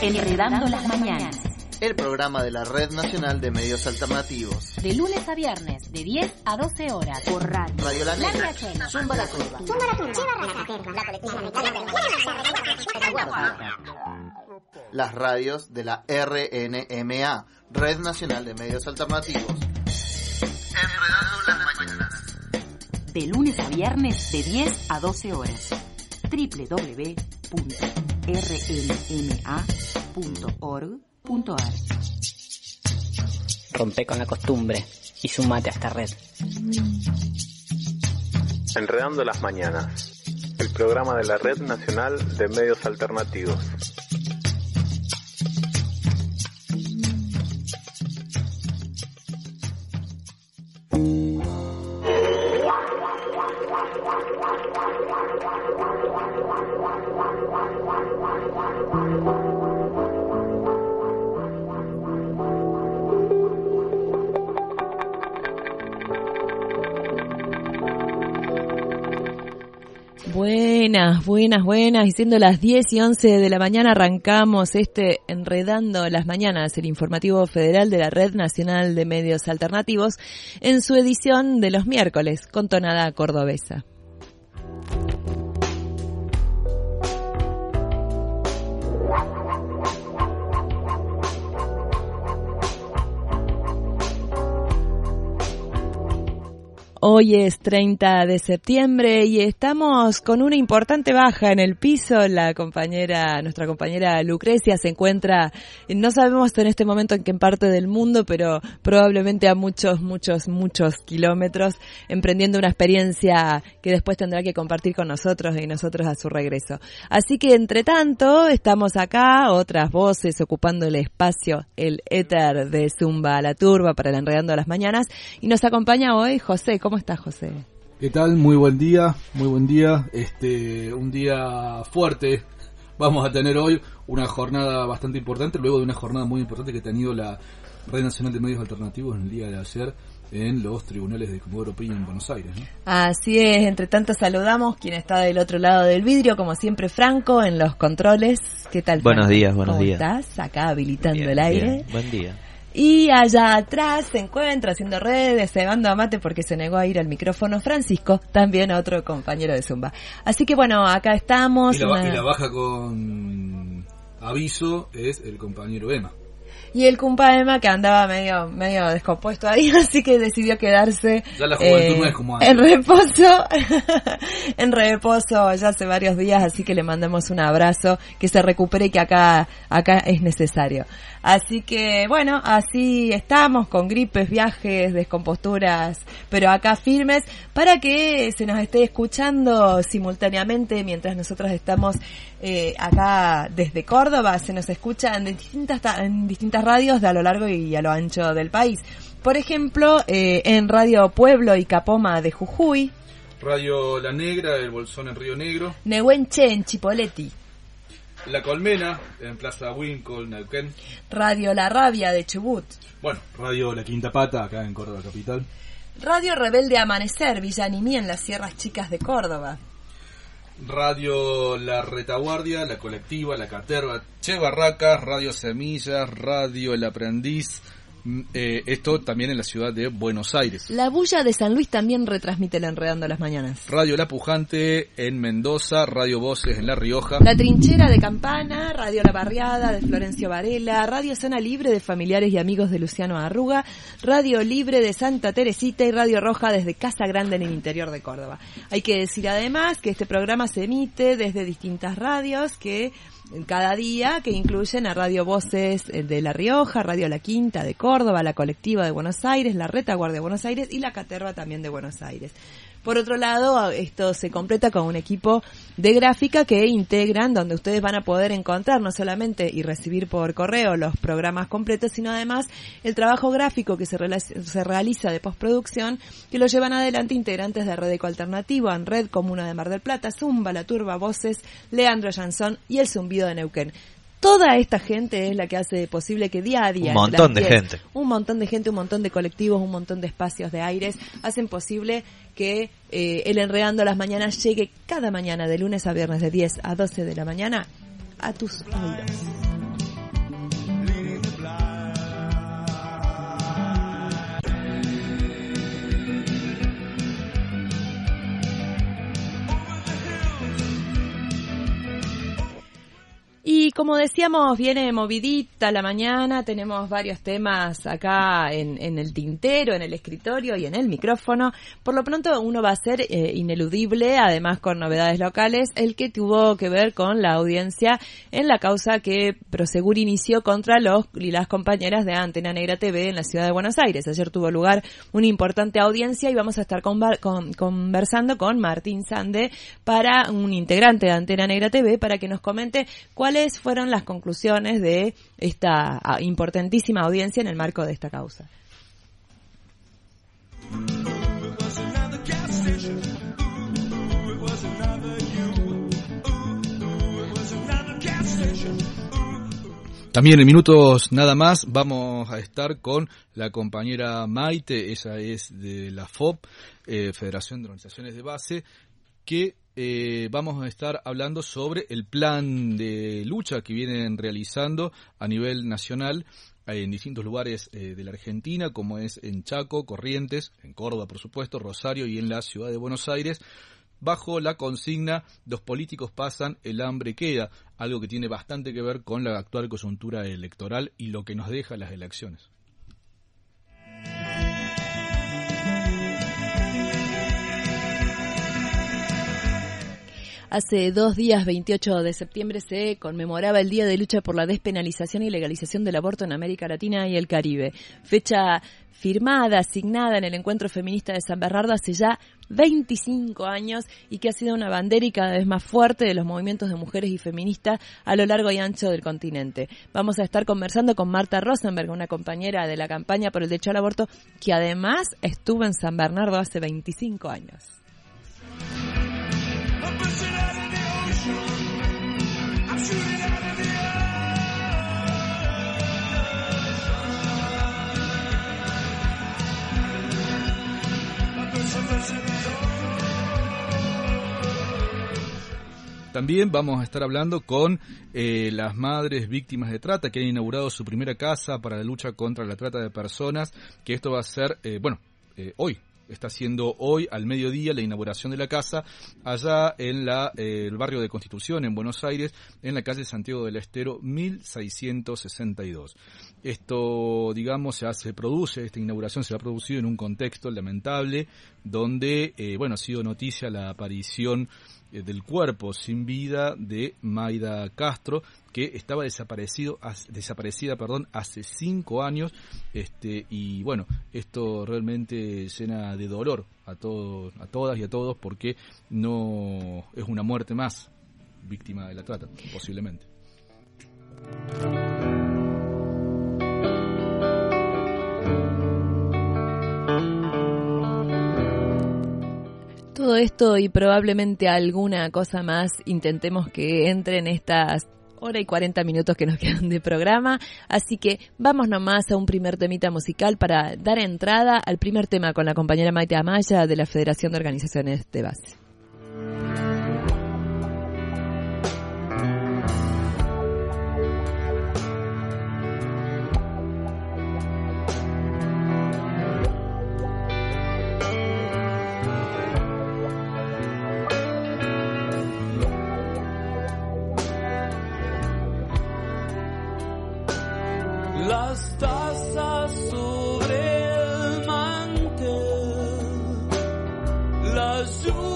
Enredando las mañanas. El programa de la Red Nacional de Medios Alternativos. De lunes a viernes, de 10 a 12 horas. Por radio. Radio La Negra. Zumba la Turba. Las radios de la RNMA, Red Nacional de Medios Alternativos. Enredando las mañanas. De lunes a viernes, de 10 a 12 horas. www.rnma.org.ar. Rompe con la costumbre y sumate a esta red. Enredando las mañanas, el programa de la Red Nacional de Medios Alternativos. Buenas, y siendo las 10 y 11 de la mañana arrancamos Enredando las Mañanas, el informativo federal de la Red Nacional de Medios Alternativos, en su edición de los miércoles, con tonada cordobesa. Hoy es 30 de septiembre y estamos con una importante baja en el piso. Nuestra compañera Lucrecia se encuentra, no sabemos en este momento en qué parte del mundo, pero probablemente a muchos kilómetros, emprendiendo una experiencia que después tendrá que compartir con nosotros y nosotros a su regreso. Así que entre tanto, estamos acá, otras voces ocupando el espacio, el éter de Zumba la Turba para el Enredando las Mañanas, y nos acompaña hoy José. ¿Cómo estás, José? ¿Qué tal? Muy buen día. Un día fuerte. Vamos a tener hoy una jornada bastante importante, luego de una jornada muy importante que ha tenido la Red Nacional de Medios Alternativos en el día de ayer en los tribunales de Comodoro Pi en Buenos Aires, ¿no? Así es. Entre tanto saludamos quien está del otro lado del vidrio, como siempre Franco en los controles. ¿Qué tal, Franco? Buenos días. ¿Cómo estás? Acá habilitando bien, el aire. Bien. Buen día. Y allá atrás se encuentra haciendo redes, cebando a mate porque se negó a ir al micrófono Francisco, también otro compañero de Zumba. Así que bueno, acá estamos. Y la baja con aviso es el compañero Emma. Y el compa Emma, que andaba medio descompuesto ahí, así que decidió quedarse ya la juventud no es como antes. en reposo ya hace varios días, así que le mandamos un abrazo, que se recupere y que acá es necesario. Así que bueno, así estamos con gripes, viajes, descomposturas, pero acá firmes para que se nos esté escuchando simultáneamente mientras nosotros estamos acá desde Córdoba. Se nos escucha en distintas radios de a lo largo y a lo ancho del país. Por ejemplo, en Radio Pueblo y Capoma de Jujuy, Radio La Negra, El Bolsón en Río Negro, Nehuenche en Chipoleti, La Colmena en Plaza Wincol, Neuquén, Radio La Rabia de Chubut, Radio La Quinta Pata acá en Córdoba capital, Radio Rebelde Amanecer, Villa Nimí en las Sierras Chicas de Córdoba, Radio La Retaguardia, La Colectiva, La Caterva, Che Barracas, Radio Semillas, Radio El Aprendiz, esto también en la ciudad de Buenos Aires. La Bulla de San Luis también retransmite el Enredando las Mañanas. Radio La Pujante en Mendoza, Radio Voces en La Rioja, La Trinchera de Campana, Radio La Barriada de Florencio Varela, Radio Zona Libre de familiares y amigos de Luciano Arruga, Radio Libre de Santa Teresita y Radio Roja desde Casa Grande en el interior de Córdoba. Hay que decir además que este programa se emite desde distintas radios que cada día, que incluyen a Radio Voces de La Rioja, Radio La Quinta de Córdoba, La Colectiva de Buenos Aires, La Retaguardia de Buenos Aires y La Caterva también de Buenos Aires. Por otro lado, esto se completa con un equipo de gráfica que integran, donde ustedes van a poder encontrar no solamente y recibir por correo los programas completos, sino además el trabajo gráfico que se realiza de postproducción, que lo llevan adelante integrantes de Red Eco Alternativo, ANRED, Comuna de Mar del Plata, Zumba, La Turba, Voces, Leandro Jansson y El Zumbido de Neuquén. Toda esta gente es la que hace posible que día a día... Un montón de gente, un montón de colectivos, un montón de espacios de aires, hacen posible que el Enredando las Mañanas llegue cada mañana de lunes a viernes de 10 a 12 de la mañana a tus oídos. como decíamos, viene movidita la mañana, tenemos varios temas acá en el tintero, en el escritorio y en el micrófono. Por lo pronto uno va a ser ineludible, además con novedades locales, el que tuvo que ver con la audiencia en la causa que Prosegur inició contra los y las compañeras de Antena Negra TV en la ciudad de Buenos Aires. Ayer tuvo lugar una importante audiencia y vamos a estar conversando con Martín Sande, para un integrante de Antena Negra TV, para que nos comente cuáles fueron las conclusiones de esta importantísima audiencia en el marco de esta causa. También en minutos nada más vamos a estar con la compañera Maite, ella es de la FOB, Federación de Organizaciones de Base, que vamos a estar hablando sobre el plan de lucha que vienen realizando a nivel nacional en distintos lugares de la Argentina, como es en Chaco, Corrientes, en Córdoba por supuesto, Rosario y en la ciudad de Buenos Aires, bajo la consigna "Los políticos pasan, el hambre queda", algo que tiene bastante que ver con la actual coyuntura electoral y lo que nos deja las elecciones. Hace 2 días, 28 de septiembre, se conmemoraba el Día de Lucha por la Despenalización y Legalización del Aborto en América Latina y el Caribe. Fecha firmada, asignada en el Encuentro Feminista de San Bernardo hace ya 25 años y que ha sido una bandera y cada vez más fuerte de los movimientos de mujeres y feministas a lo largo y ancho del continente. Vamos a estar conversando con Marta Rosenberg, una compañera de la campaña por el derecho al aborto, que además estuvo en San Bernardo hace 25 años. También vamos a estar hablando con las madres víctimas de trata que han inaugurado su primera casa para la lucha contra la trata de personas, que esto va a ser, hoy. Está siendo hoy al mediodía la inauguración de la casa allá en el barrio de Constitución, en Buenos Aires, en la calle Santiago del Estero 1662. Esto, digamos, esta inauguración se ha producido en un contexto lamentable donde, ha sido noticia la aparición del cuerpo sin vida de Mayda Castro, que estaba desaparecida hace 5 años, y bueno, esto realmente llena de dolor a todas y a todos, porque no es una muerte más víctima de la trata, posiblemente. Todo esto y probablemente alguna cosa más intentemos que entre en estas 1 hora y 40 minutos que nos quedan de programa, así que vamos nomás a un primer temita musical para dar entrada al primer tema con la compañera Maite Amaya de la Federación de Organizaciones de Base. Las tazas sobre el mantel, la lluvia